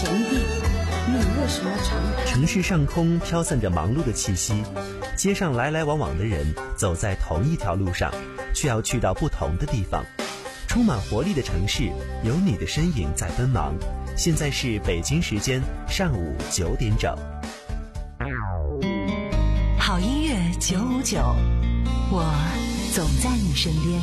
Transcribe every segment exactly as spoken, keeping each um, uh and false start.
闲地，你为什么常？ 城市上空飘散着忙碌的气息，街上来来往往的人走在同一条路上，却要去到不同的地方。充满活力的城市，有你的身影在奔忙。现在是北京时间上午九点整。 好音乐九五九，我总在你身边。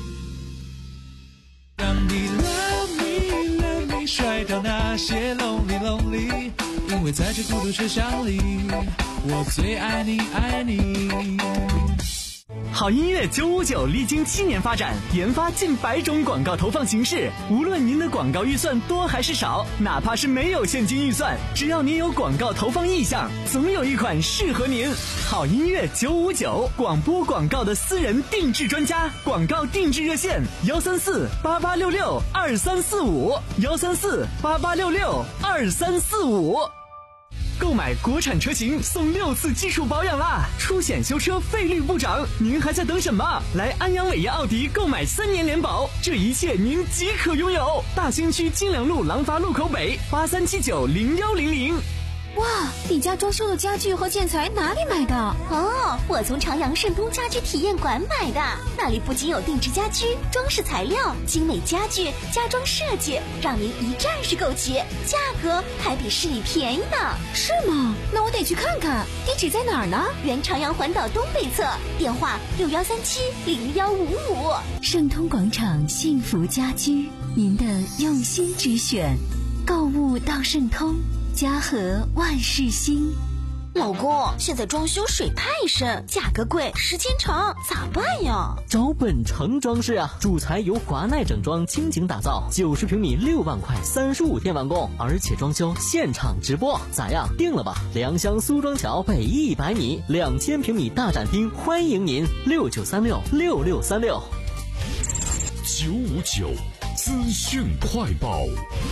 让你 love me love me 甩掉那些 lonely lonely， 因为在这孤独车厢里，我最爱你爱你。 好音乐九五九历经七年发展，研发近百种广告投放形式。无论您的广告预算多还是少，哪怕是没有现金预算，只要您有广告投放意向，总有一款适合您。好音乐九五九，广播广告的私人定制专家，广告定制热线：幺三四八八六六二三四五，幺三四八八六六二三四五。购买国产车型送六次基础保养啦，出险修车费率不涨，您还在等什么？来安阳伟业奥迪购买三年联保，这一切您即可拥有。大兴区金良路廊坊路口北八三七九零幺零零。 哇，你家装修的家具和建材哪里买的？ 哦，我从朝阳盛通家居体验馆买的，那里不仅有定制家居、装饰材料、精美家具、家装设计，让您一站式购齐，价格还比市里便宜呢。 是吗？那我得去看看，地址在哪儿呢？ 原朝阳环岛东北侧，电话六幺三七零幺五五。 盛通广场幸福家居，您的用心之选，购物到盛通。家和万事兴。 老公，现在装修水太深，价格贵，时间长，咋办呀？ 找本城装饰啊，主材由华奈整装倾情打造，九十平米六万块，三十五天完工，而且装修现场直播，咋样？定了吧？良乡苏庄桥北一百米，两千平米大展厅，欢迎您，六九三六六六三六。 九五九资讯快报。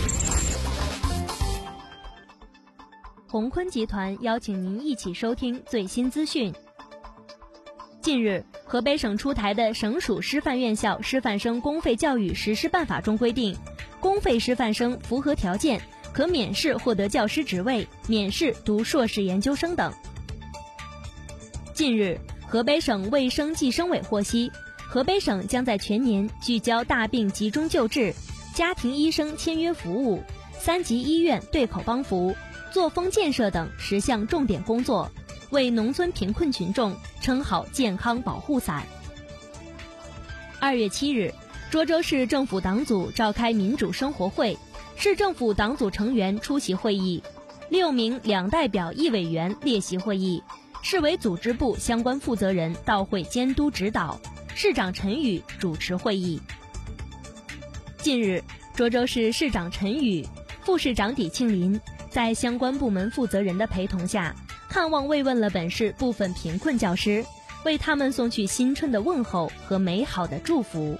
鸿坤集团邀请您一起收听最新资讯。近日，河北省出台的《省属师范院校师范生公费教育实施办法》中规定，公费师范生符合条件，可免试获得教师职位，免试读硕士研究生等。近日，河北省卫生计生委获悉，河北省将在全年聚焦大病集中救治、家庭医生签约服务、三级医院对口帮扶、作风建设等十项重点工作，为农村贫困群众撑好健康保护伞。二月七日，涿州市政府党组召开民主生活会，市政府党组成员出席会议，六名两代表一委员列席会议，市委组织部相关负责人到会监督指导，市长陈宇主持会议。近日，涿州市市长陈宇、副市长李庆林在相关部门负责人的陪同下，看望慰问了本市部分贫困教师，为他们送去新春的问候和美好的祝福。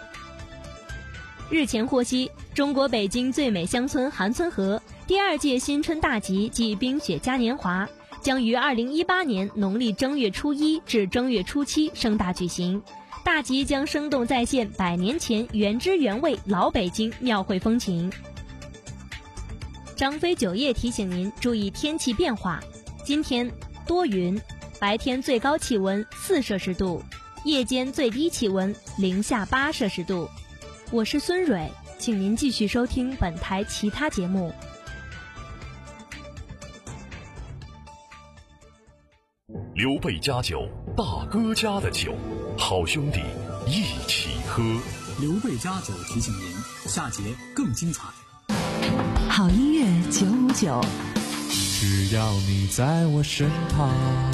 日前获悉，中国北京最美乡村韩村河第二届新春大集暨冰雪嘉年华将于二零一八年农历正月初一至正月初七盛大举行。大集将生动再现百年前原汁原味老北京庙会风情。张飞酒业提醒您注意天气变化，今天多云，白天最高气温四摄氏度，夜间最低气温零下八摄氏度。我是孙蕊，请您继续收听本台其他节目。 刘备家酒，大哥家的酒，好兄弟一起喝。 刘备家酒提醒您，下节更精彩。 好音乐九五九， 只要你在我身旁。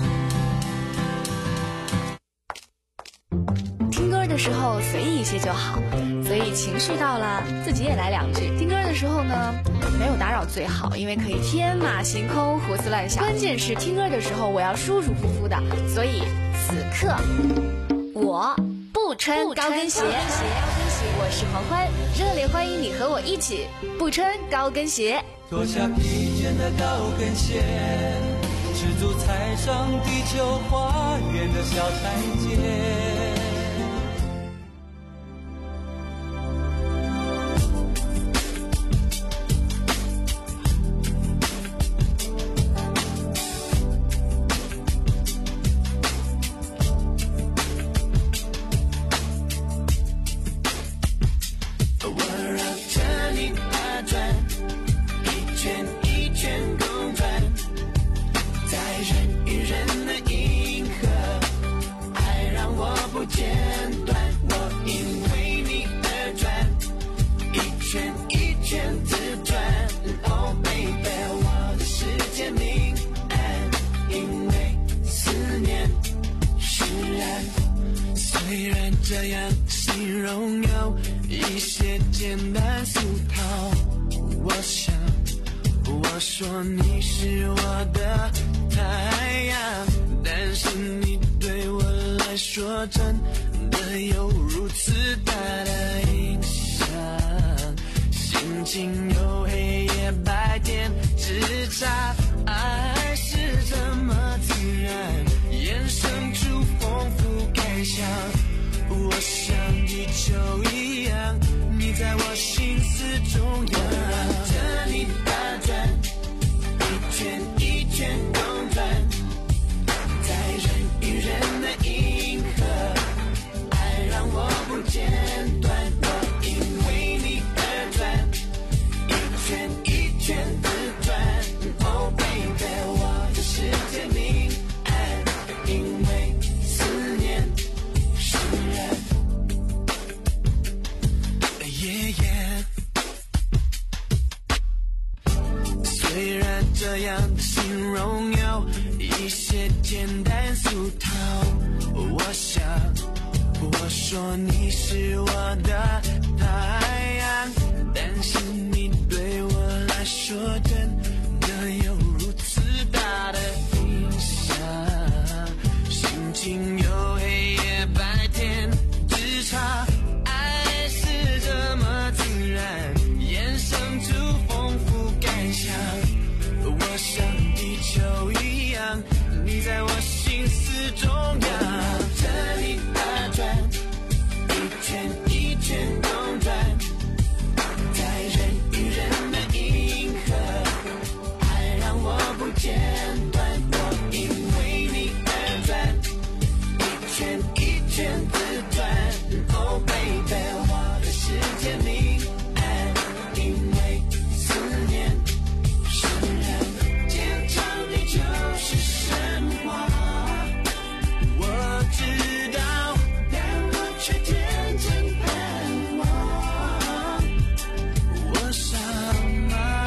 听歌的时候随意一些就好，所以情绪到了自己也来两句。听歌的时候呢，没有打扰最好，因为可以天马行空胡思乱想。关键是听歌的时候我要舒舒服服的，所以此刻我不穿高跟鞋。我是黄欢，热烈欢迎你和我一起不穿高跟鞋。 脱下披肩的高跟鞋，赤足踩上地球花园的小台阶。 圈自转。Oh baby， 我的世界明暗，因为思念释然。虽然这样形容有一些简单俗套，我想我说你是我的太阳，但是你对我来说真的有如此大的影响。心情有黑夜白天之差，爱是这么自然，衍生出丰富感想。我像地球一样，你在我心思中央，绕着你打转，一圈一圈公转，在人与人的银河，爱让我不间断。我因为你而转，一圈一圈自转。Oh baby， 我的世界明暗，因为思念释然。Yeah, yeah。 虽然这样的形容有一些简单俗套，我想我说你是我的太阳，但是你对我来说真的有如此大的影响。心情有黑夜白天之差，爱是这么自然，衍生出丰富感想。我像地球一样，你在我心思中央，绕着你打转，一圈一圈公转，在人与人的银河，爱让我不间断。我因为你而转，一圈一圈自转。Oh baby， 我的世界明暗，因为思念释然。坚强你就是神话，我知道，但我却天真盼望。我傻吗？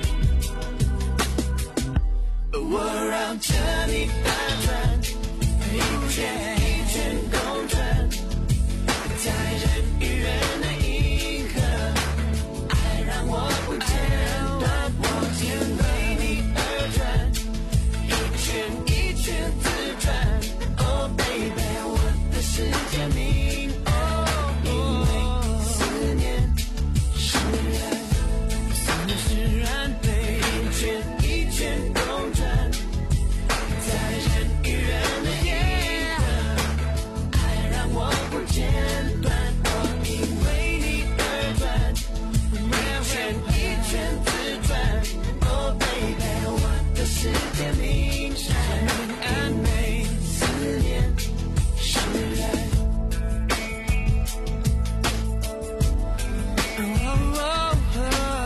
我绕着你打转，一圈一圈公转，在人与人的银河，爱让我不间断。我因为你而转，一圈一圈自转。Oh baby， 我的世界明暗，因为思念释然，思念释然，对，一圈一圈公转，在人与人的银河，爱让我不间断。我因为你而转，一圈一圈自转。Oh baby， 我的世界明暗，因为思念释然。Oh, oh,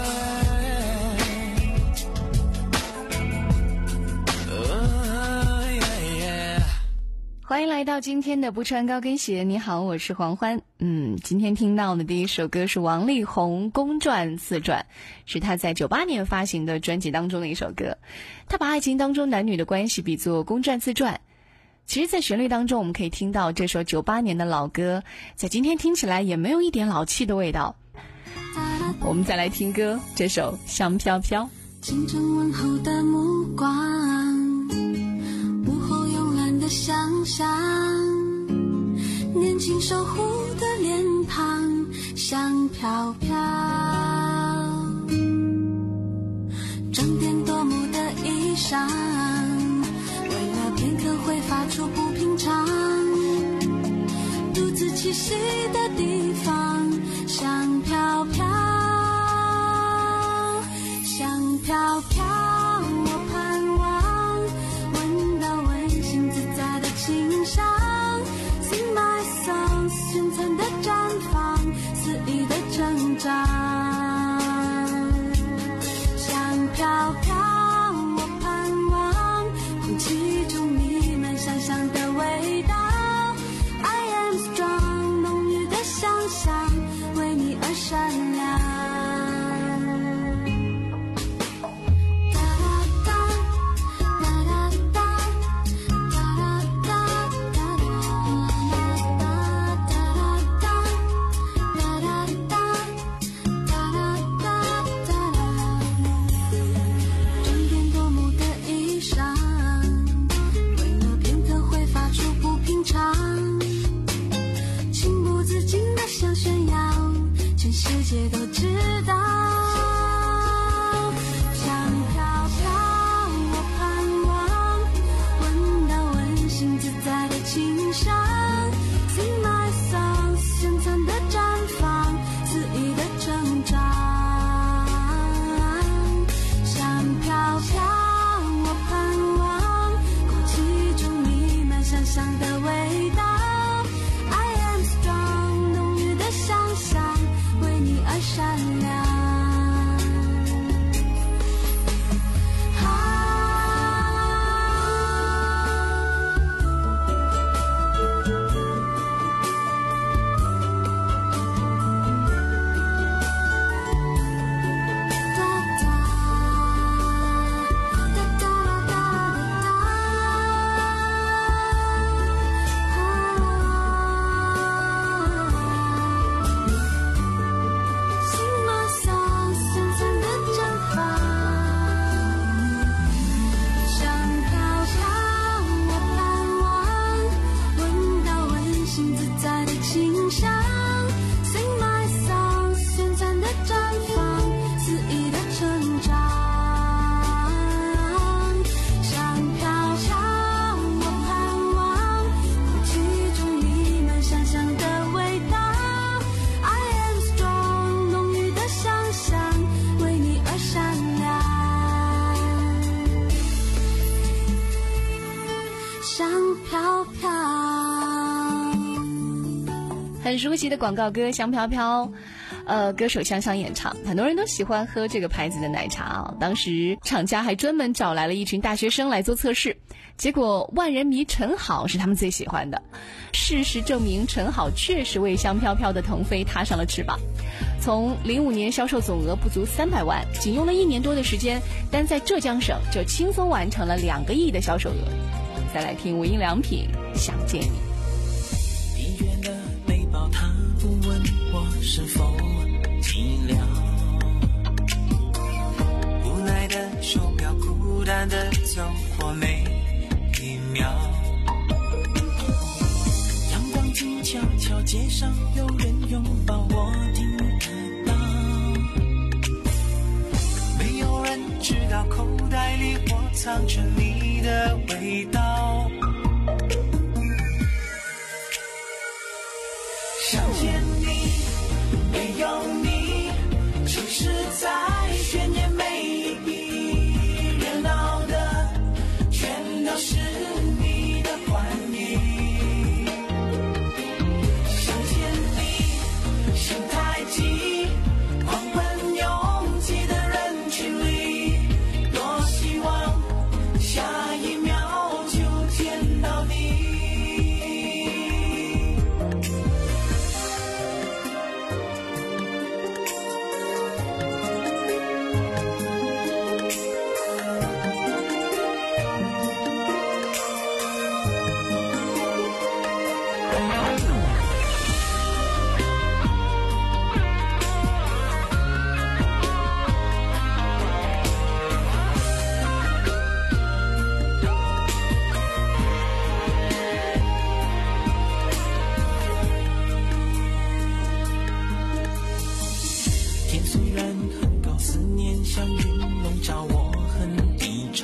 oh, yeah, yeah。 欢迎来到今天的不穿高跟鞋。你好，我是黄欢。嗯，今天听到的第一首歌是王力宏《公转自转》，是他在九八年发行的专辑当中的一首歌。他把爱情当中男女的关系比作公转自转。其实在旋律当中我们可以听到这首九八年的老歌，在今天听起来也没有一点老气的味道。我们再来听歌，这首《香飘飘》。 清晨问候的目光，午后慵懒的想象，年轻守护的脸庞，香飘飘。装点夺目的衣裳，为了片刻会发出不平常。独自栖息的地方，香飘飘，香飘飘。我盼望闻到温馨自在的清香。Sing my songs， 璀璨的绽放，肆意的成长。香飘飘，我盼望空气中弥漫香香的味道。I am strong， 浓郁的想象为你而闪亮。 很熟悉的广告歌《香飘飘》，呃，歌手香香演唱，很多人都喜欢喝这个牌子的奶茶啊。当时厂家还专门找来了一群大学生来做测试，结果万人迷陈好是他们最喜欢的。事实证明，陈好确实为香飘飘的腾飞踏上了翅膀。从零五年销售总额不足三百万，仅用了一年多的时间，单在浙江省就轻松完成了两个亿的销售额。再来听无印良品《想见你》。 疲倦的背包，他不问我是否寂寥，无奈的手表，孤单的走过每一秒。阳光静悄悄，街上有人拥抱我，听得到。没有人知道口袋里我藏着你的味道。想见你，没有你，城市在渲染每一热闹的，全都是你的幻影。想见你，心太急，狂奔拥挤的人群里，多希望下一秒就见到你。天虽然很高，思念像云笼罩，我很低潮。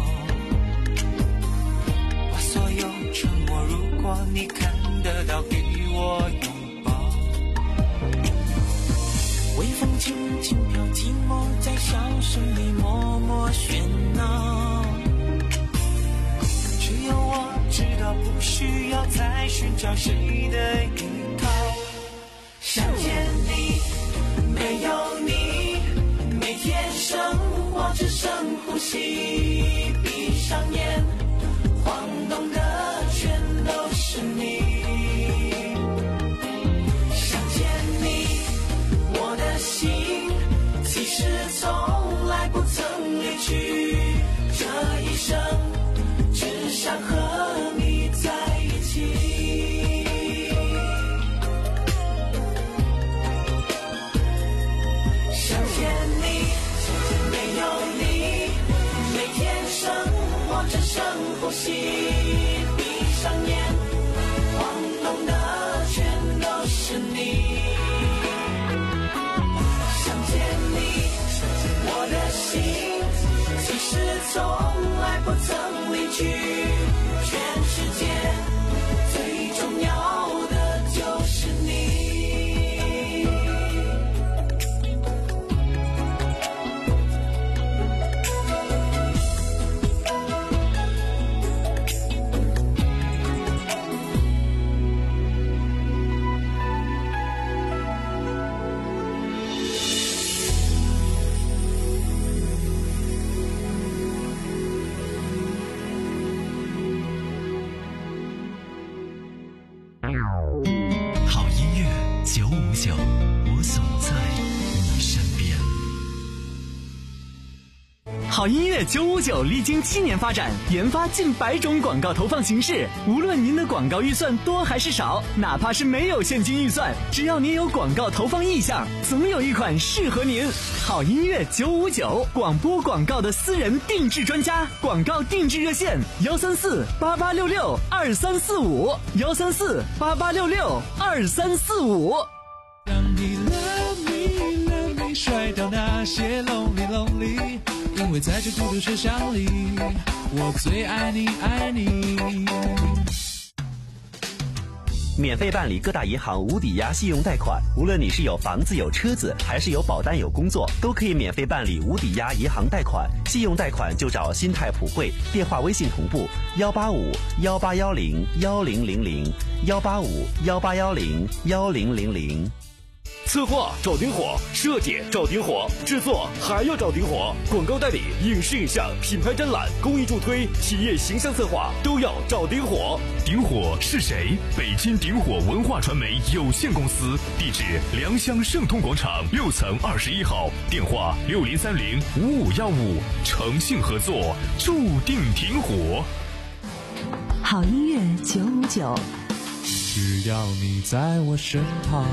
把所有沉默，如果你看得到，给我拥抱。微风轻轻飘，寂寞在笑声里默默喧闹。只有我知道，不需要再寻找谁的依靠。想见你，没有你，每天生活只剩呼吸，闭上眼，晃动的全都是你。想见你，我的心其实从来不曾离去，这一生只想和你在一起。想见你，没有你，每天生活只剩呼吸，闭上眼，晃动的全都是你。想见你，我的心其实从来不曾离去，全世界最重要的就是你。 好音乐九五九，我总在你身边。 好音乐九五九历经七年发展，研发近百种广告投放形式。无论您的广告预算多还是少，哪怕是没有现金预算，只要您有广告投放意向，总有一款适合您。好音乐九五九，广播广告的私人定制专家，广告定制热线幺三四八八六六二三四五幺三四八八六六二三四五。 让你 love me love me 甩掉那些 lonely lonely， 因为在这孤独车厢里，我最爱你爱你。 免费办理各大银行无抵押信用贷款。无论你是有房子有车子，还是有保单有工作，都可以免费办理无抵押银行贷款。信用贷款就找新泰普惠，电话微信同步幺八五幺八幺零幺零零零幺八五幺八幺零幺零零零。 策划找顶火，设计找顶火，制作还要找顶火，广告代理、影视影像、品牌展览、公益助推、企业形象策划都要找顶火。 顶火是谁？北京顶火文化传媒有限公司，地址良乡盛通广场六层二十一号，电话六零三零五五幺五，诚信合作，注定顶火。 好音乐九五九， 只要你在我身旁。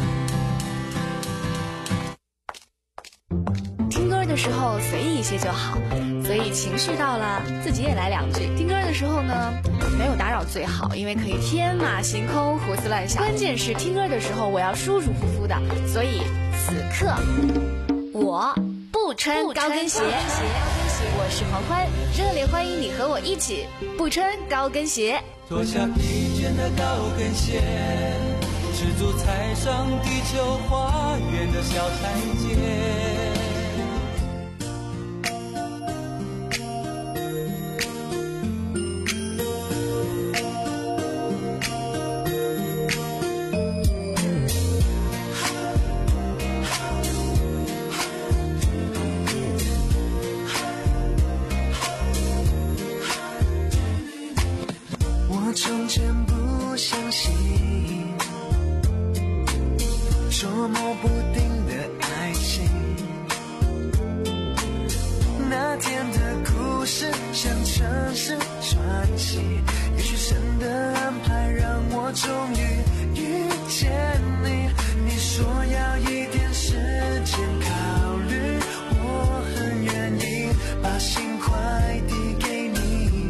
听歌的时候随意一些就好，所以情绪到了自己也来两句。听歌的时候呢，没有打扰最好，因为可以天马行空胡思乱想。关键是听歌的时候我要舒舒服服的，所以此刻我不穿高跟鞋。我是黄欢，热烈欢迎你和我一起不穿高跟鞋。 脱下疲倦的高跟鞋，赤足踩上地球花园的小台阶。 从前不相信捉摸不定的爱情，那天的故事像城市传奇，也许神的安排让我终于遇见你。你说要一点时间考虑，我很愿意把心快递给你。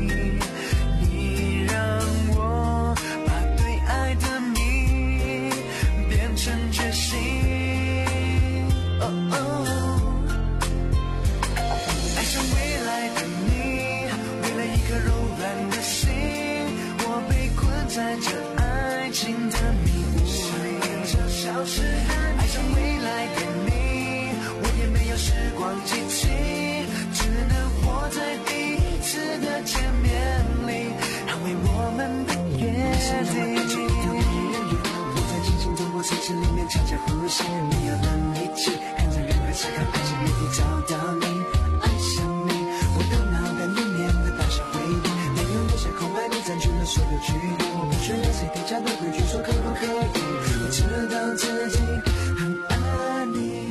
在这爱情的迷雾里消失，爱上未来的你，我也没有时光机器，只能活在第一次的见面里，捍卫我们的约定。我在静静的我城市里面悄悄呼吸，没有人一起看着人海思考爱情谜底，找到你，爱上你，我的脑袋里面的大小回忆，没有留下空白，你占据了所有距离。选择谁定下的规矩，说可不可以？我知道自己很爱你。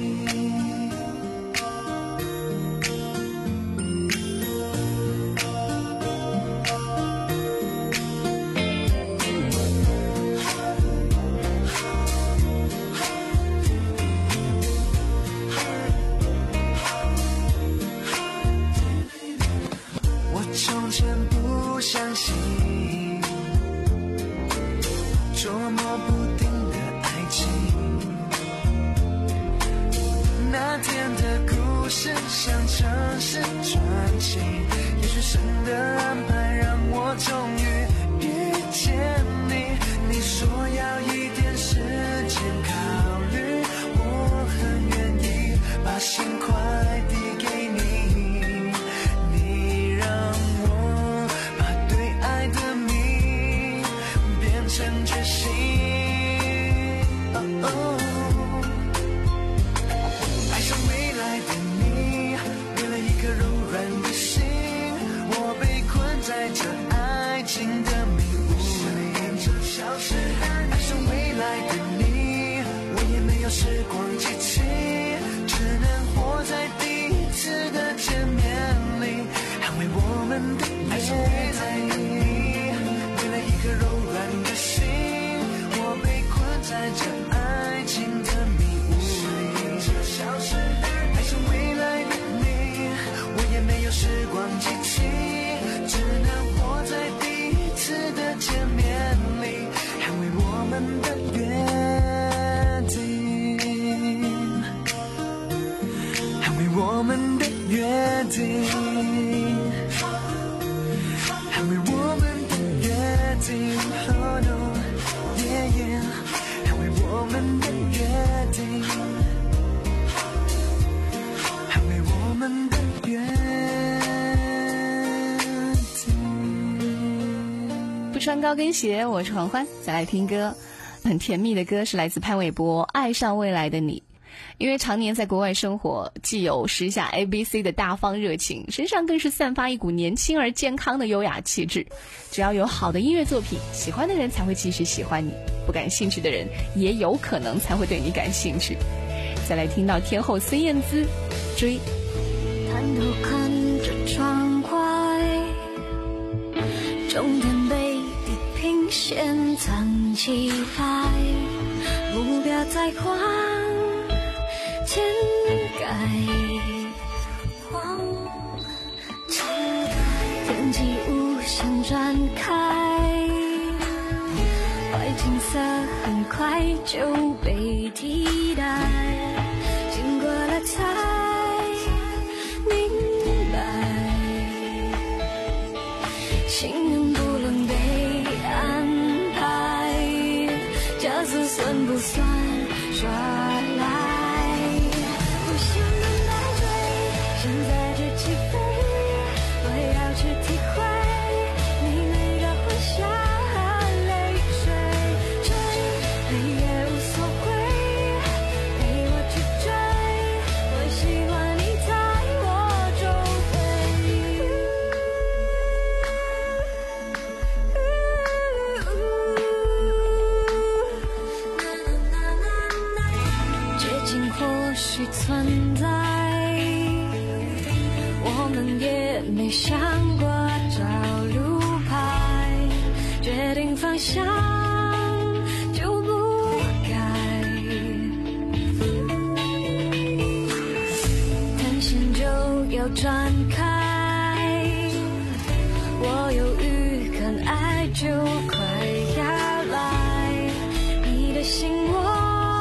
我从前不相信捉摸不定的爱情，那天的故事像城市传奇，也许神的安排让我终于遇见你。你说要一点时间考虑，我很愿意把心快递给你，你让我把对爱的谜变成决心。哦哦，爱上未来的你，为了一颗柔软的心，我被困在这爱情的迷雾里。爱上未来的你，我也没有时光机器，只能活在第一次的见面里，捍卫我们的约定。为了一颗柔软的心，我被困在这爱情的迷雾里。爱上未来的你，我也没有时光机器，只能活在第一次的见面里，捍卫我们的约定，捍卫我们的约定，捍卫我们的约定。Oh no, yeah. 们的约定。 不穿高跟鞋，我是黄欢。再来听歌，很甜蜜的歌是来自潘玮柏《爱上未来的你》。因为常年在国外生活，既有时下 A B C 的大方热情，身上更是散发一股年轻而健康的优雅气质。只要有好的音乐作品，喜欢的人才会继续喜欢你，不感兴趣的人也有可能才会对你感兴趣。再来听到天后孙燕姿追。 抬头看着窗外，终点被地平线藏起来，目标在往前盖，往前盖，天际无限展开，坏景色很快就被替代，经过了才明白，幸运不能被安排，加速算不算耍赖？不想等待追，现在就起飞，我要去体会你每个欢笑和泪水，追你也无所谓，陪我去追，我希望你在我周围。绝境或许存在，我们也没想过找路牌，决定方向就不改，探险就要展开，我有预感爱就快要来，你的心我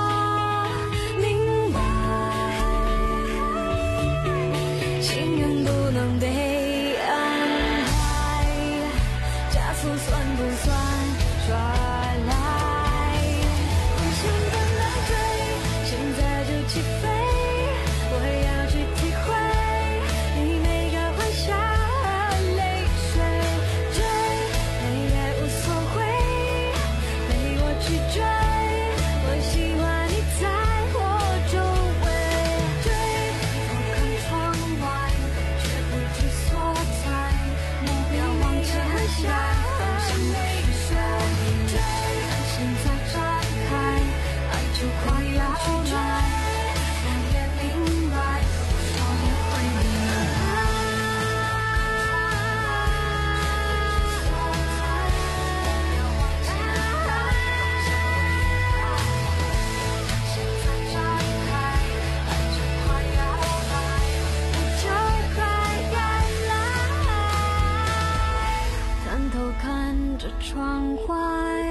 窗外，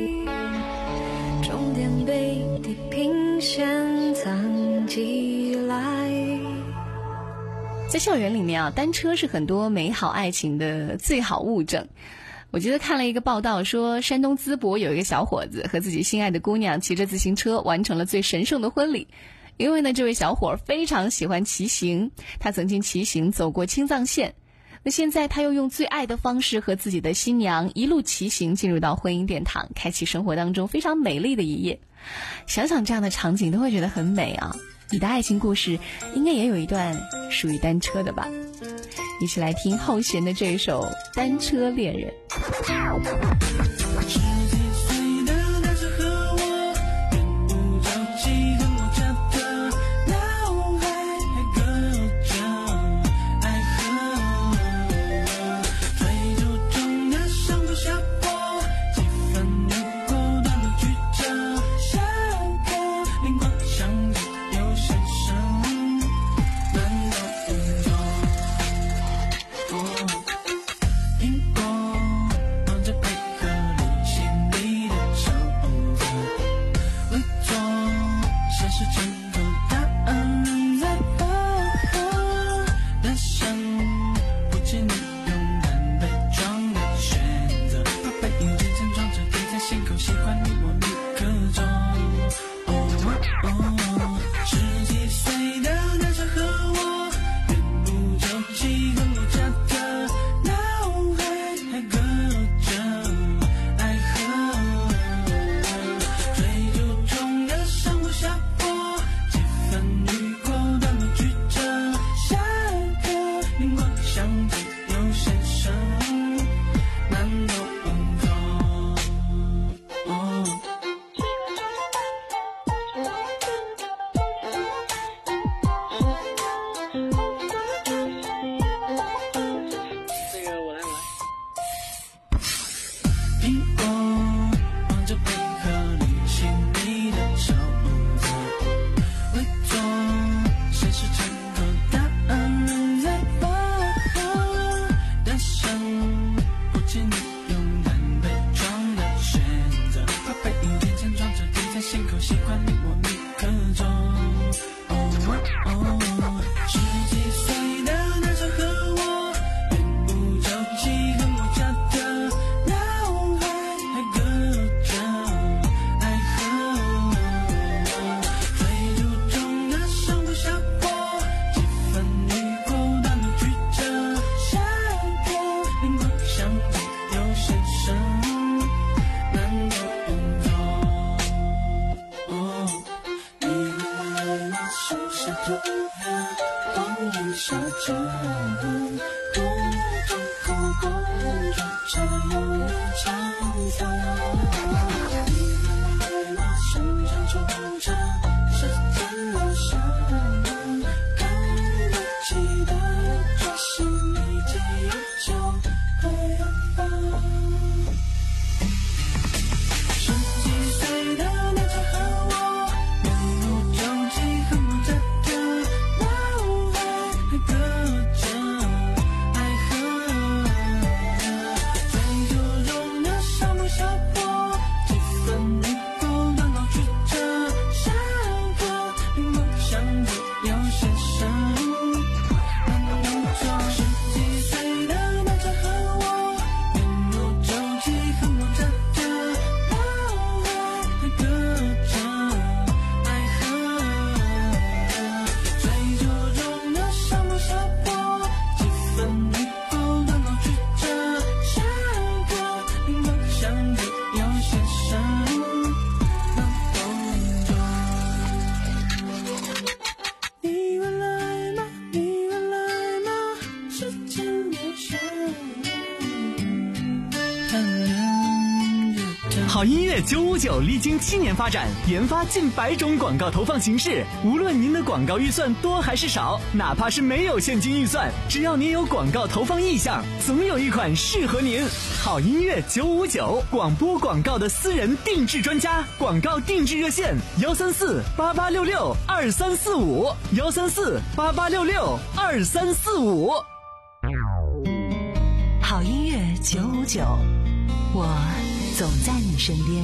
终点被地平线藏起来。 在校园里面啊，单车是很多美好爱情的最好物证。我记得看了一个报道说，山东淄博有一个小伙子和自己心爱的姑娘骑着自行车完成了最神圣的婚礼。因为呢，这位小伙非常喜欢骑行，他曾经骑行走过青藏线。那现在他又用最爱的方式和自己的新娘一路骑行进入到婚姻殿堂，开启生活当中非常美丽的一页。想想这样的场景都会觉得很美啊！你的爱情故事应该也有一段属于单车的吧？一起来听后弦的这一首《单车恋人》。 苹果望着贝壳。 着，不痛不过着，才有了长发。你来生长出长，时间留下看不起的，就是你最有酒和远方。十几岁的那张和我面如旧记，恨不得的脑海还隔着爱河，在游泳的沙漠下坡，几分泥垢乱老去着，下个离梦想就要现身。十几岁的那张和我面如旧记，恨不得的脑海还隔着爱河，在游泳的沙漠下坡，几分泥垢乱老去着，下个离梦想就要现身。你会来吗？你会来吗？时间留下看人的好音乐九五九历经七年发展，研发近百种广告投放形式。无论您的广告预算多还是少，哪怕是没有现金预算，只要您有广告投放意向，总有一款适合您。好音乐九五九，广播广告的私人定制专家，广告定制热线幺三四八八六六二三四五幺三四八八六六二三四五。 好音乐九五九，我总在你身边。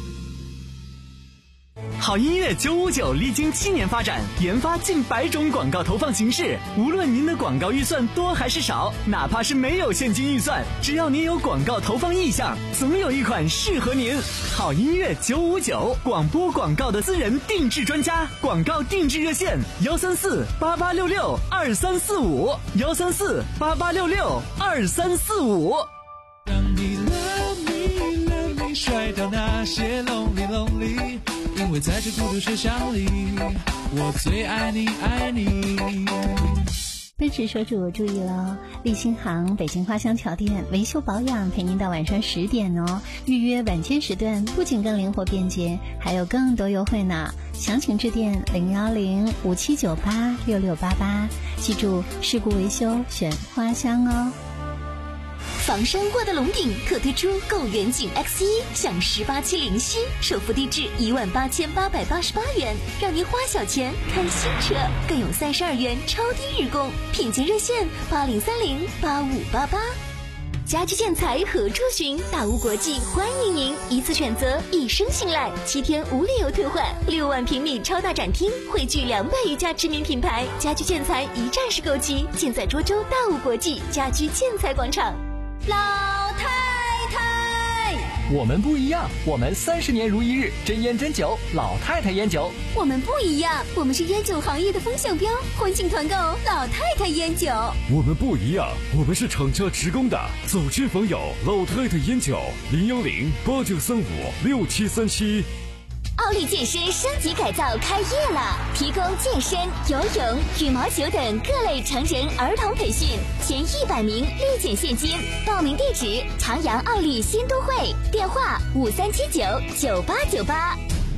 好音乐九五九历经七年发展，研发近百种广告投放形式。无论您的广告预算多还是少，哪怕是没有现金预算，只要您有广告投放意向，总有一款适合您。好音乐九五九，广播广告的私人定制专家，广告定制热线幺三四八八六六二三四五幺三四八八六六二三四五。 让你 love me love me 甩掉那些 lonely lonely， 因为在这孤独车厢里，我最爱你爱你。 奔驰车主注意了，立新行北京花乡桥店维修保养陪您到晚上十点哦。预约晚间时段不仅更灵活便捷，还有更多优惠呢。详情致电零幺零五七九八六六八八，记住事故维修选花乡哦。 房山沃德龙鼎特推出购远景 X 一 享十八期零息，首付低至一万八千八百八十八元，让您花小钱看新车，更有三十二元超低日供，品鉴热线八零三零八五八八。家居建材何处寻？大屋国际欢迎您，一次选择，一生信赖，七天无理由退换，六万平米超大展厅，汇聚两百余家知名品牌，家居建材一站式购齐，尽在涿州大屋国际家居建材广场。老太太， 我们不一样，我们三十年如一日，真烟真酒，老太太烟酒。 我们不一样，我们是烟酒行业的风向标，欢庆团购老太太烟酒。 我们不一样，我们是厂家直供的，走之访友老太太烟酒，零幺零八九三五六七三七。 奥利健身升级改造开业了，提供健身、游泳、羽毛球等各类成人儿童培训，前一百名立减现金。报名地址：长阳奥利新都会，电话五三七九九八九八。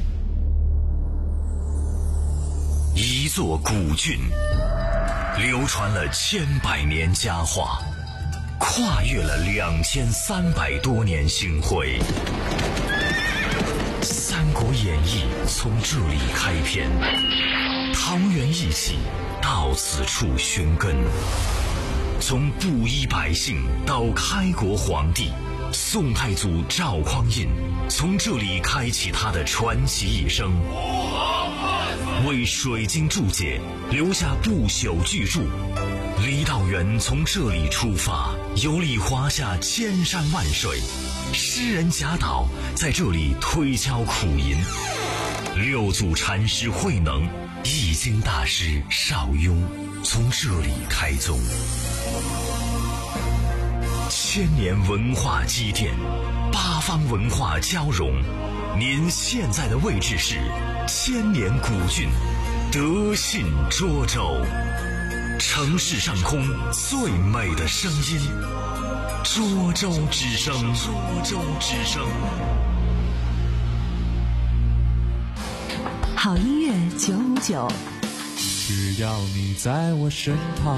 一座古郡，流传了千百年佳话，跨越了两千三百多年星辉。《三国演义》从这里开篇，桃园义气到此处寻根。从布衣百姓到开国皇帝，宋太祖赵匡胤从这里开启他的传奇一生，为水晶注解留下不朽巨著。李道元从这里出发，游历华夏千山万水。诗人贾岛在这里推敲苦吟，六祖禅师慧能、易经大师邵雍从这里开宗。千年文化积淀，八方文化交融。您现在的位置是千年古郡德信涿州。 城市上空最美的声音，涿州之声，涿州之声。 好音乐九五九， 只要你在我身旁。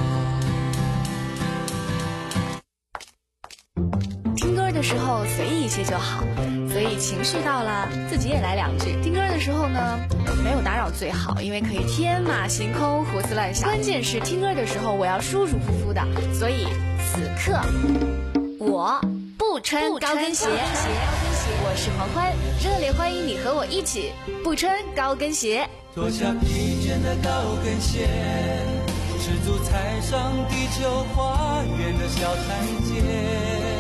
听歌的时候随意一些就好，所以情绪到了自己也来两句。听歌的时候呢，没有打扰最好，因为可以天马行空胡思乱想。关键是听歌的时候我要舒舒服服的，所以此刻我不穿高跟鞋。我是黄欢，热烈欢迎你和我一起不穿高跟鞋。 脱下疲倦的高跟鞋，赤足踩上地球花园的小台阶。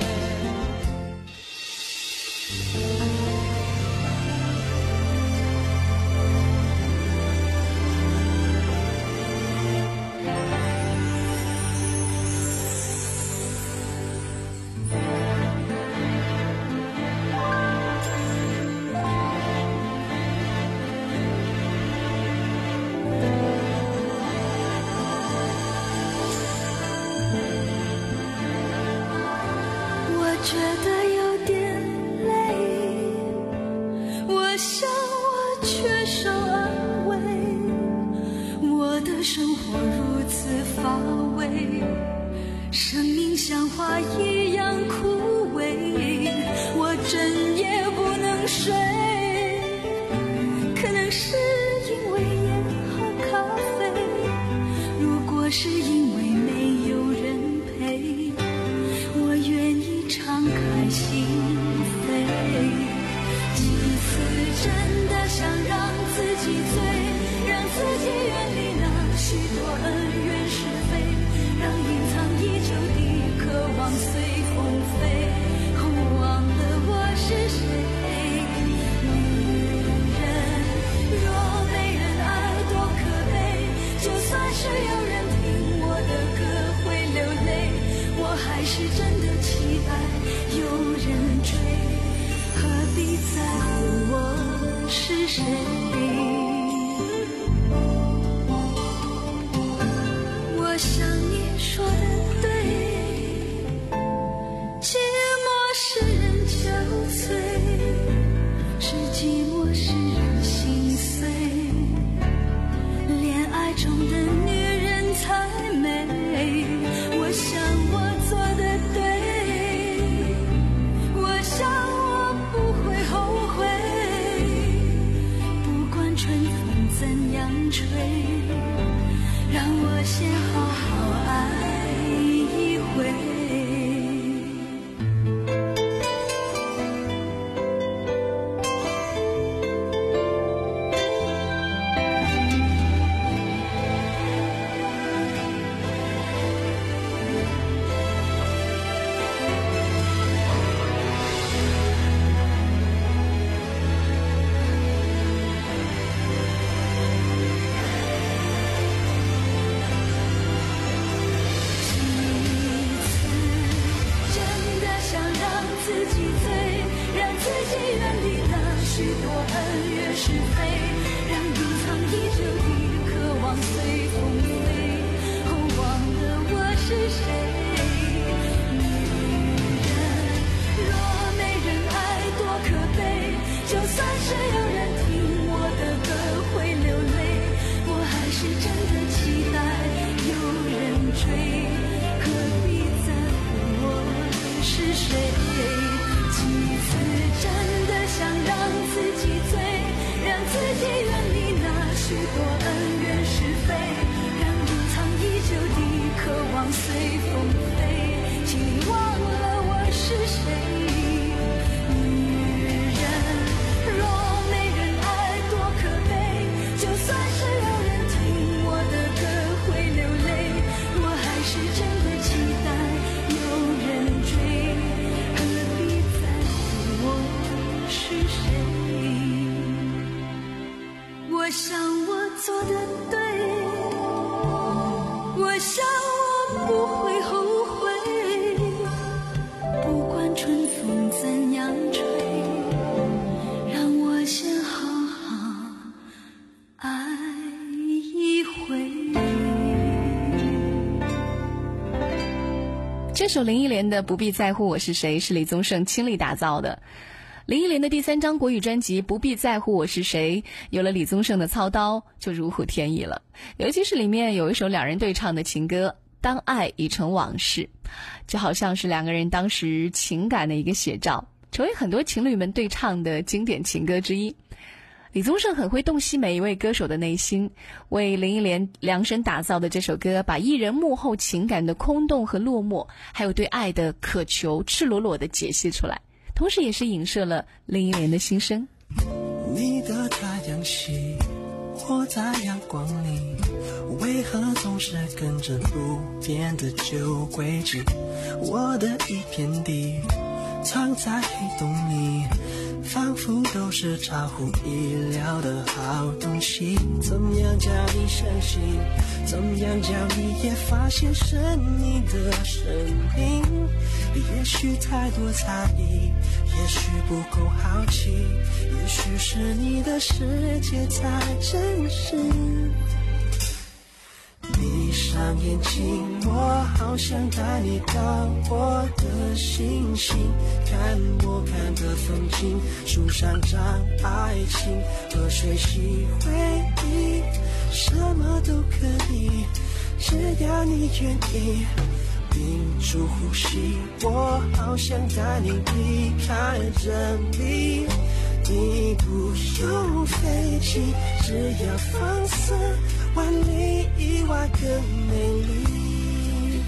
觉得有点累，我想我缺少安慰，我的生活如此乏味，生命像花一样枯萎，我整夜不能睡，可能是因为烟和咖啡，如果是因为没有人陪，我愿意敞开心扉，几次真的想让自己醉，让自己远离那许多恩怨是非，让隐藏已久的渴望随风飞，哦，忘了我是谁。女人若没人爱多可悲，就算是有人听我的歌会流泪，我还是真的期待有人追，何必在乎我是谁。我想你说的对，寂寞使人憔悴，是寂寞使人心碎，恋爱中的女人才美，我想我做的对，我想我不会后悔，不管春风怎样吹，让我先好好爱一回。自己远离那许多恩怨是非，让这首林忆莲的《不必在乎我是谁》是李宗盛亲力打造的。林忆莲的第三张国语专辑《不必在乎我是谁》有了李宗盛的操刀，就如虎添翼了。尤其是里面有一首两人对唱的情歌《当爱已成往事》，就好像是两个人当时情感的一个写照，成为很多情侣们对唱的经典情歌之一。李宗盛很会洞悉每一位歌手的内心，为林忆莲量身打造的这首歌，把艺人幕后情感的空洞和落寞，还有对爱的渴求，赤裸裸地解析出来，同时也是影射了林忆莲的心声。 你的太阳系活在阳光里，为何总是跟着不变的旧轨迹？我的一片地藏在黑洞里，仿佛都是超乎意料的好东西。怎么样叫你相信？怎么样叫你也发现是你的生命？也许太多猜疑，也许不够好奇，也许是你的世界才真实。闭上眼睛，我好想带你到我的星星，看我看的风景，树上长爱情，河水洗回忆，什么都可以，只要你愿意。屏住呼吸，我好想带你离开这里，你不用飞机，只要放肆，万里以外更美丽。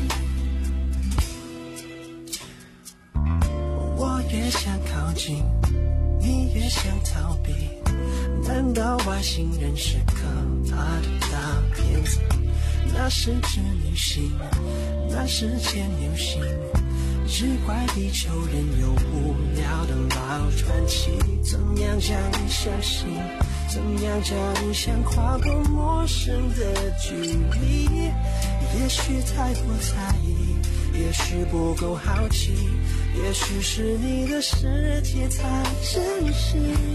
我越想靠近，你越想逃避，难道外星人是可怕的大骗子？那是织女星，那是牵牛星，只怪地球人有无聊的老传奇。怎么样叫你相信？怎么样叫你想跨过陌生的距离？也许太过在意，也许不够好奇，也许是你的世界才真实。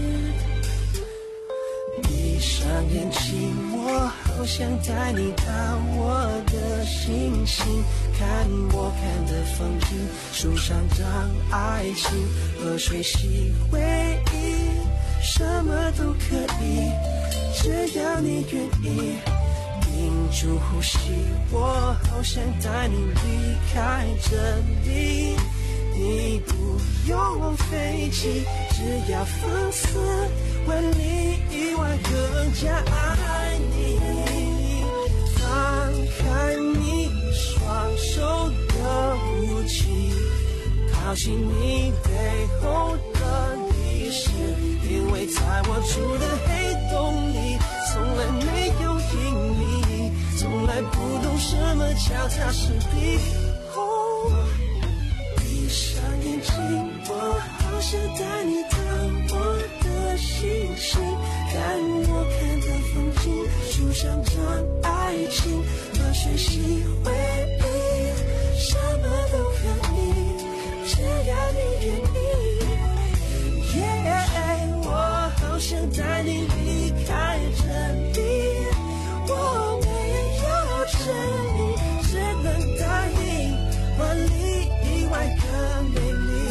闭上眼睛，我好想带你到我的星星，看我看的风景，树上长爱情，河水洗回忆，什么都可以，只要你愿意。屏住呼吸，我好想带你离开这里，你不用飞机，只要放肆，万里以外更加爱你。放开你双手的武器，抛弃你背后的历史，因为在我住的黑洞里，从来没有引力，从来不懂什么脚踏实地。哦，闭上眼睛，我好想带你到我的星星，看我看的风景，树上长爱情，河水洗回忆，什么都可以，只要你愿意。Yeah, 我好想带你离开这里，我没有证明，只能答应，万里以外更美丽。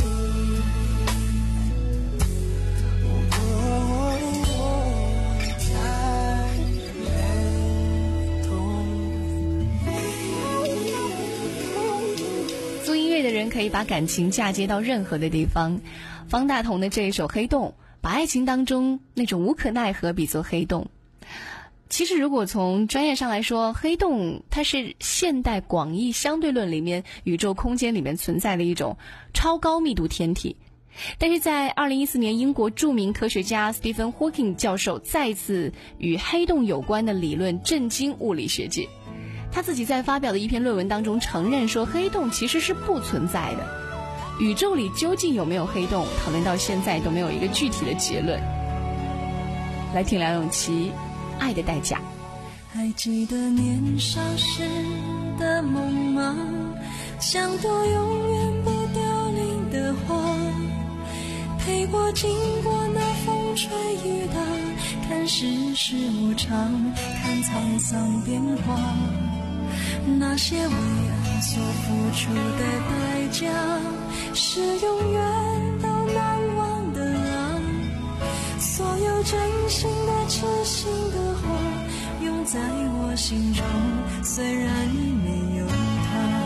做音乐的人可以把感情嫁接到任何的地方。方大同的这一首《黑洞》，把爱情当中那种无可奈何比作黑洞。其实如果从专业上来说，黑洞它是现代广义相对论里面宇宙空间里面存在的一种超高密度天体。但是在二零一四年，英国著名科学家 Stephen Hawking 教授再次与黑洞有关的理论震惊物理学界。他自己在发表的一篇论文当中承认说，黑洞其实是不存在的。宇宙里究竟有没有黑洞，讨论到现在都没有一个具体的结论。来听梁咏琪《爱的代价》。 还记得年少时的梦吗？像朵永远不凋零的花，陪我经过那风吹雨打，看世事无常，看沧桑变化，那些为爱所付出的代讲，是永远都难忘的啊。所有真心的痴心的话永在我心中，虽然已没有他。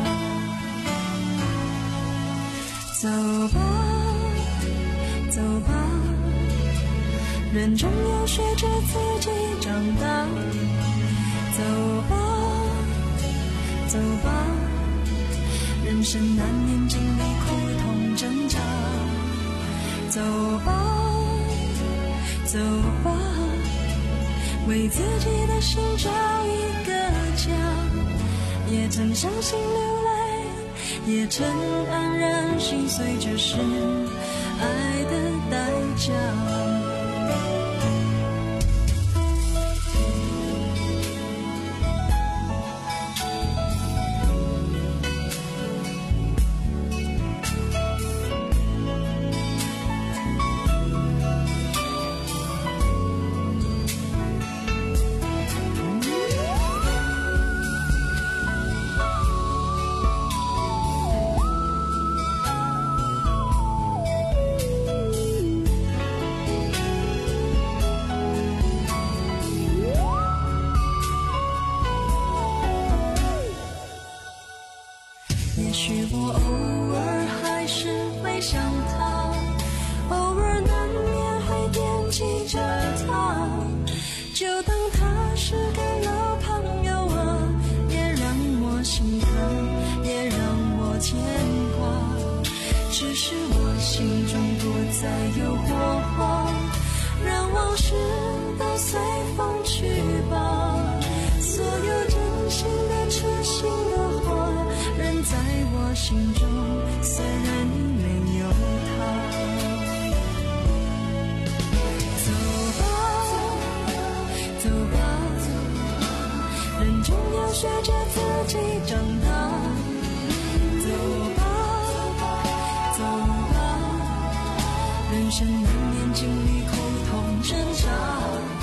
走吧走吧，人终要学着自己长大。走吧走吧，人生难免经历苦痛挣扎。走吧走吧，为自己的心找一个家。也曾伤心流泪，也曾黯然心碎，这是爱的代价。也许我偶尔还是会想他，偶尔难免会惦记着他，就当他是个老朋友啊，也让我心疼，也让我牵挂。只是我心中不再有火花，让往事都随风去吧。所有真心的痴心的话仍在我心中，虽然已没有他。走吧走吧，人终要学着自己长大。走吧走吧，人生难免经历苦痛挣扎。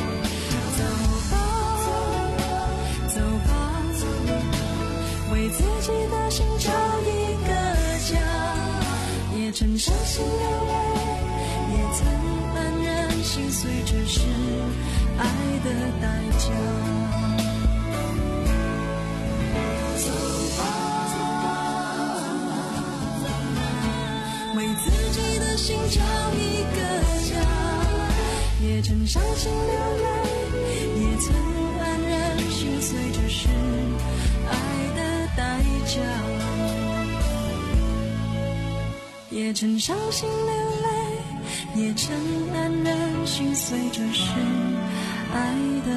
为自己的心找一个家，也曾伤心流泪，也曾黯然心碎，这是爱的代价。走吧为自己的心找一个家，也曾伤心流泪，也曾黯然心碎，这是爱的代价。也曾伤心流泪，也曾黯然心碎，这是爱的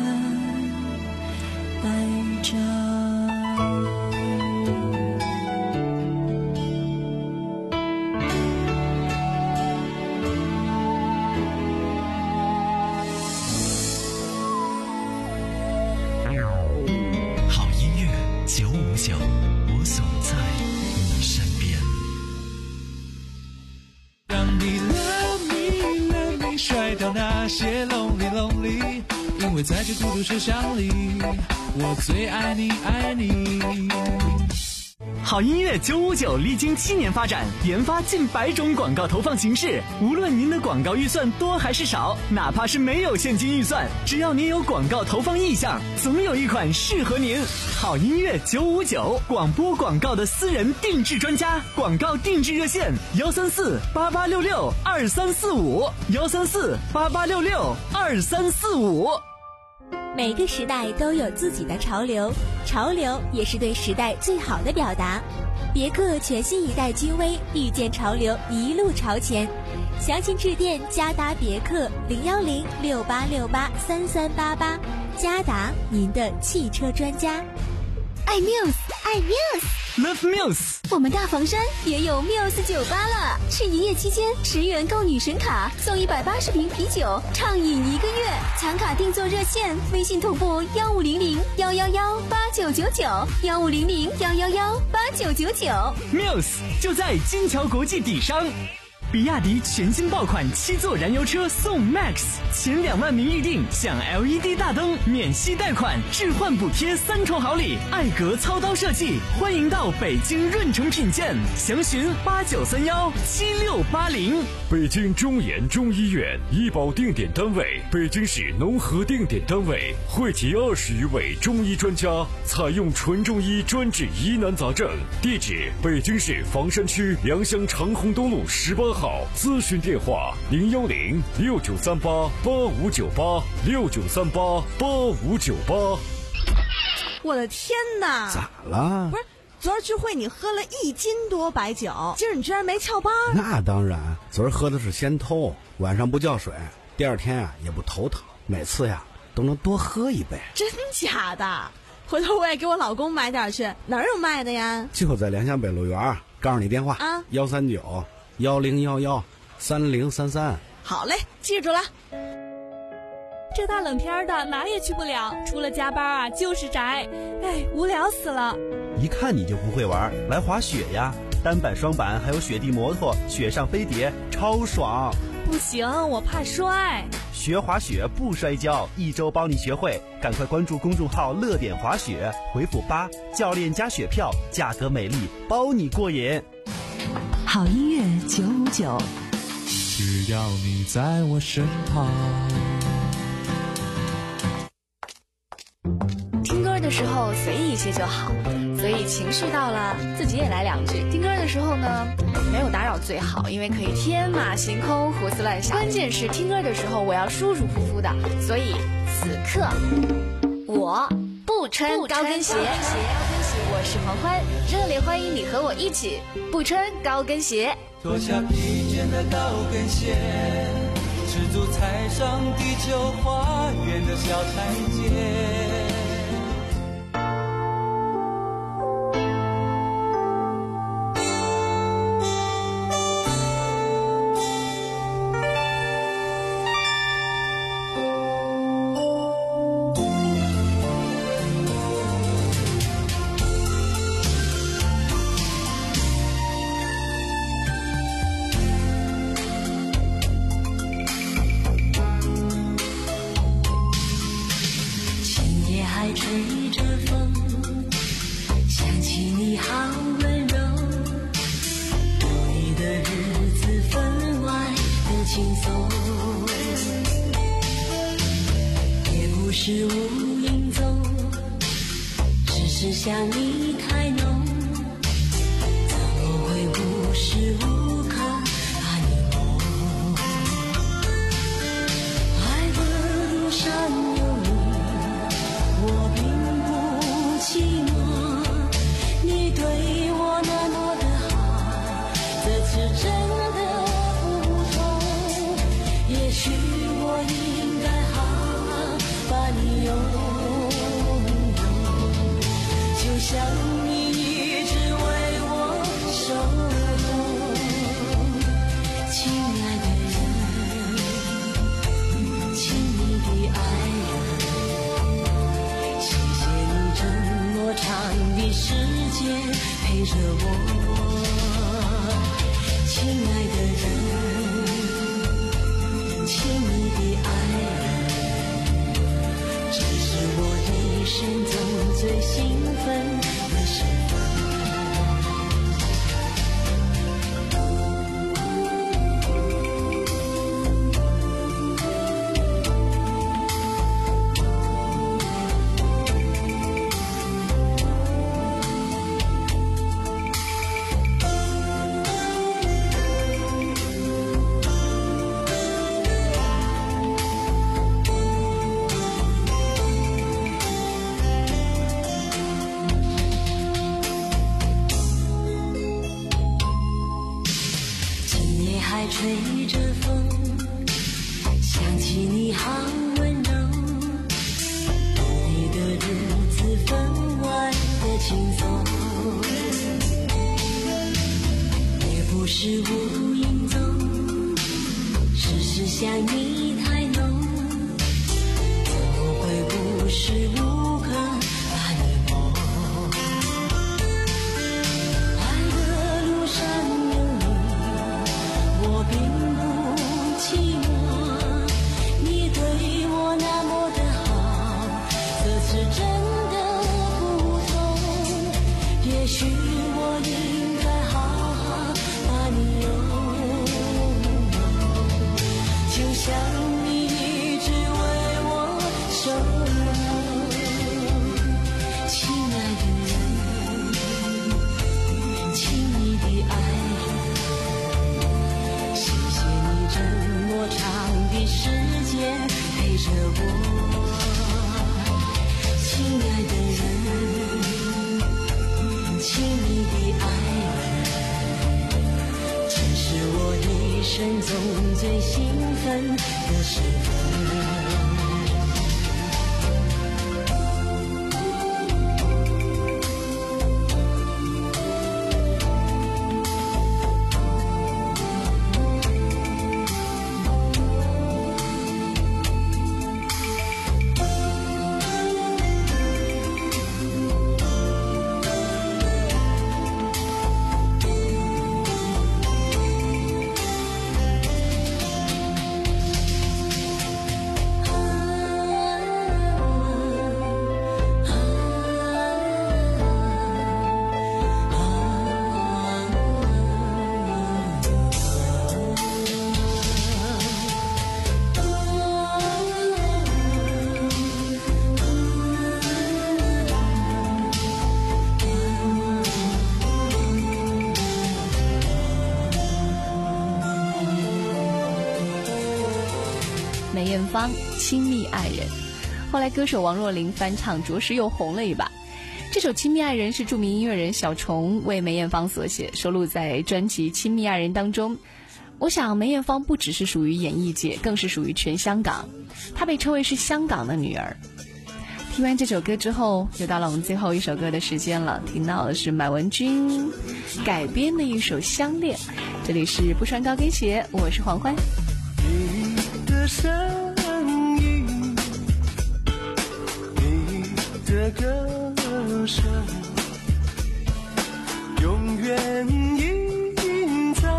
代价。 我总在你身边。 让你 love me love me 甩掉那些 lonely lonely， 因为在这孤独车厢里，我最爱你爱你。 好音乐九五九历经七年发展，研发近百种广告投放形式。无论您的广告预算多还是少，哪怕是没有现金预算，只要您有广告投放意向，总有一款适合您。好音乐九五九，广播广告的私人定制专家，广告定制热线幺三四八八六六二三四五幺三四八八六六二三四五。 每个时代都有自己的潮流，潮流也是对时代最好的表达。别克全新一代君威，遇见潮流，一路朝前。详情致电嘉达别克零幺零六八六八三三八八，嘉达，您的汽车专家。爱 Muse， 爱 Muse，Love Muse。 我们大房山也有 Muse 酒吧了，是营业期间十元购女神卡送一百八十瓶啤酒，畅饮一个月。残卡订座热线：微信同步幺五零零幺幺幺八九九九幺五零零幺幺幺八九九九。 Muse 就在金桥国际底商。 比亚迪全新爆款七座燃油车送 Max， 前两万名预定享 L E D 大灯、免息贷款、置换补贴三重好礼，艾格操刀设计，欢迎到北京润城品鉴，详询八九三幺七六八零。 北京中研中医院医保定点单位，北京市农合定点单位，汇集二十余位中医专家，采用纯中医专治疑难杂症。地址：北京市房山区良乡长虹东路十八号。咨询电话：零幺零六九三八八五九八六九三八八五九八。 我的天哪！ 咋了？ 不是。昨儿聚会你喝了一斤多白酒，今儿你居然没翘班？ 那当然，昨儿喝的是仙偷，晚上不叫水，第二天啊也不头疼，每次呀都能多喝一杯。 真假的？回头我也给我老公买点去，哪儿有卖的呀？ 就在良乡北路园，告诉你电话啊，幺三九幺零幺幺三零三三。 好嘞，记住了。 这大冷天的哪也去不了，除了加班啊就是宅，哎，无聊死了。 一看你就不会玩，来滑雪呀！单板、双板还有雪地摩托、雪上飞碟，超爽。 不行，我怕摔。 学滑雪不摔跤，一周帮你学会。赶快关注公众号“乐点滑雪”，回复八，教练加雪票，价格美丽，包你过瘾。 好音乐九五九， 只要你在我身旁。 听歌的时候随意一些就好，所以情绪到了自己也来两句。听歌的时候呢，没有打扰最好，因为可以天马行空胡思乱想。关键是听歌的时候我要舒舒服服的，所以此刻我不穿高跟鞋。我是黄欢，热烈欢迎你和我一起不穿高跟鞋。 脱下疲倦的高跟鞋，赤足踩上地球花园的小台阶。 是无影踪，只是想你太浓，怎么会无时无刻把你梦？爱的路上有你，我并不寂寞，你对我那么的好，这次真的不同，也许我应该把你拥有，就像你一直为我守候，亲爱的人，亲密的爱人，谢谢你这么长的时间陪着我，亲爱的人，亲密的爱人。这是我一生中最兴奋的时分。吹着风，想起你好温柔，你的日子分外的轻松，也不是无影踪，只是想你太浓，怎么会无时无刻把你梦？爱的路上有你，我最兴奋的时分。 梅艳芳亲密爱人，后来歌手王若琳翻唱，着实又红了一把。这首亲密爱人是著名音乐人小虫为梅艳芳所写，收录在专辑亲密爱人当中。我想梅艳芳不只是属于演艺界，更是属于全香港，她被称为是香港的女儿。听完这首歌之后，又到了我们最后一首歌的时间了，听到的是满文军改编的一首《相恋》。这里是不穿高跟鞋，我是黄欢。 你的身影，你的歌声，永远印在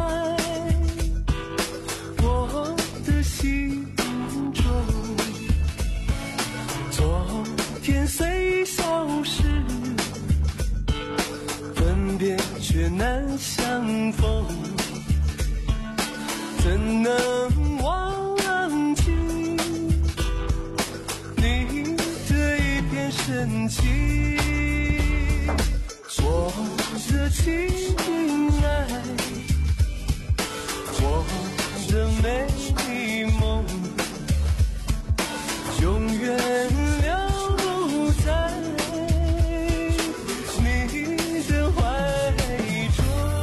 我的心中。昨天虽消失，分别却难相逢，怎能忘记你的一片深情？我的情爱，我的美梦，永远留不在你的怀中。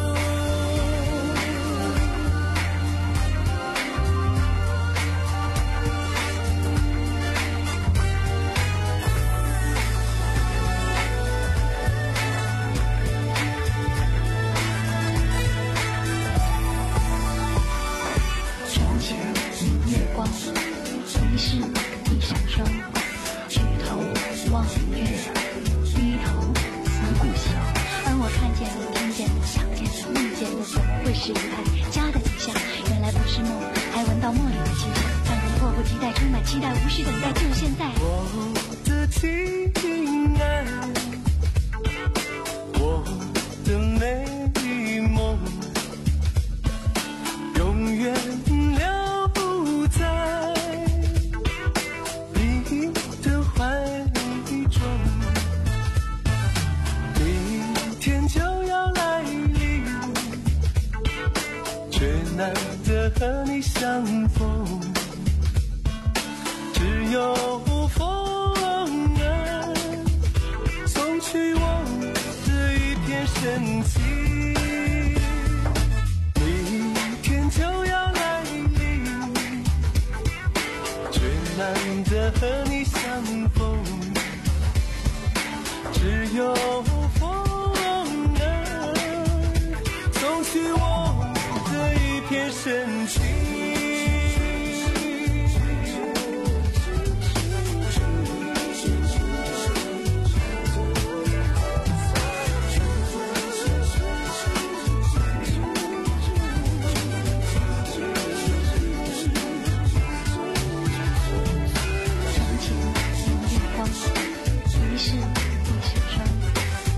窗前明月光，疑是地上霜。举头望月，低头思故乡。而我看见的、听见的、想见的、梦见的，怎么会是一派家的景象？原来不是梦，还闻到梦里的清香，让人迫不及待，充满期待，无需等待，就现在。 我的情爱，我的美梦，永远留不在你的怀中。明天就要来临，却难得和你相逢，只有风儿送去我的一片深情。明天就要来临，却难得和你相逢，只有风儿送去我的一片深情。 窗前明月光，疑是地上霜。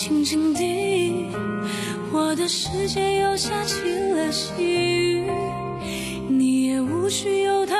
轻轻地，我的世界又下起了细雨，你也无需有他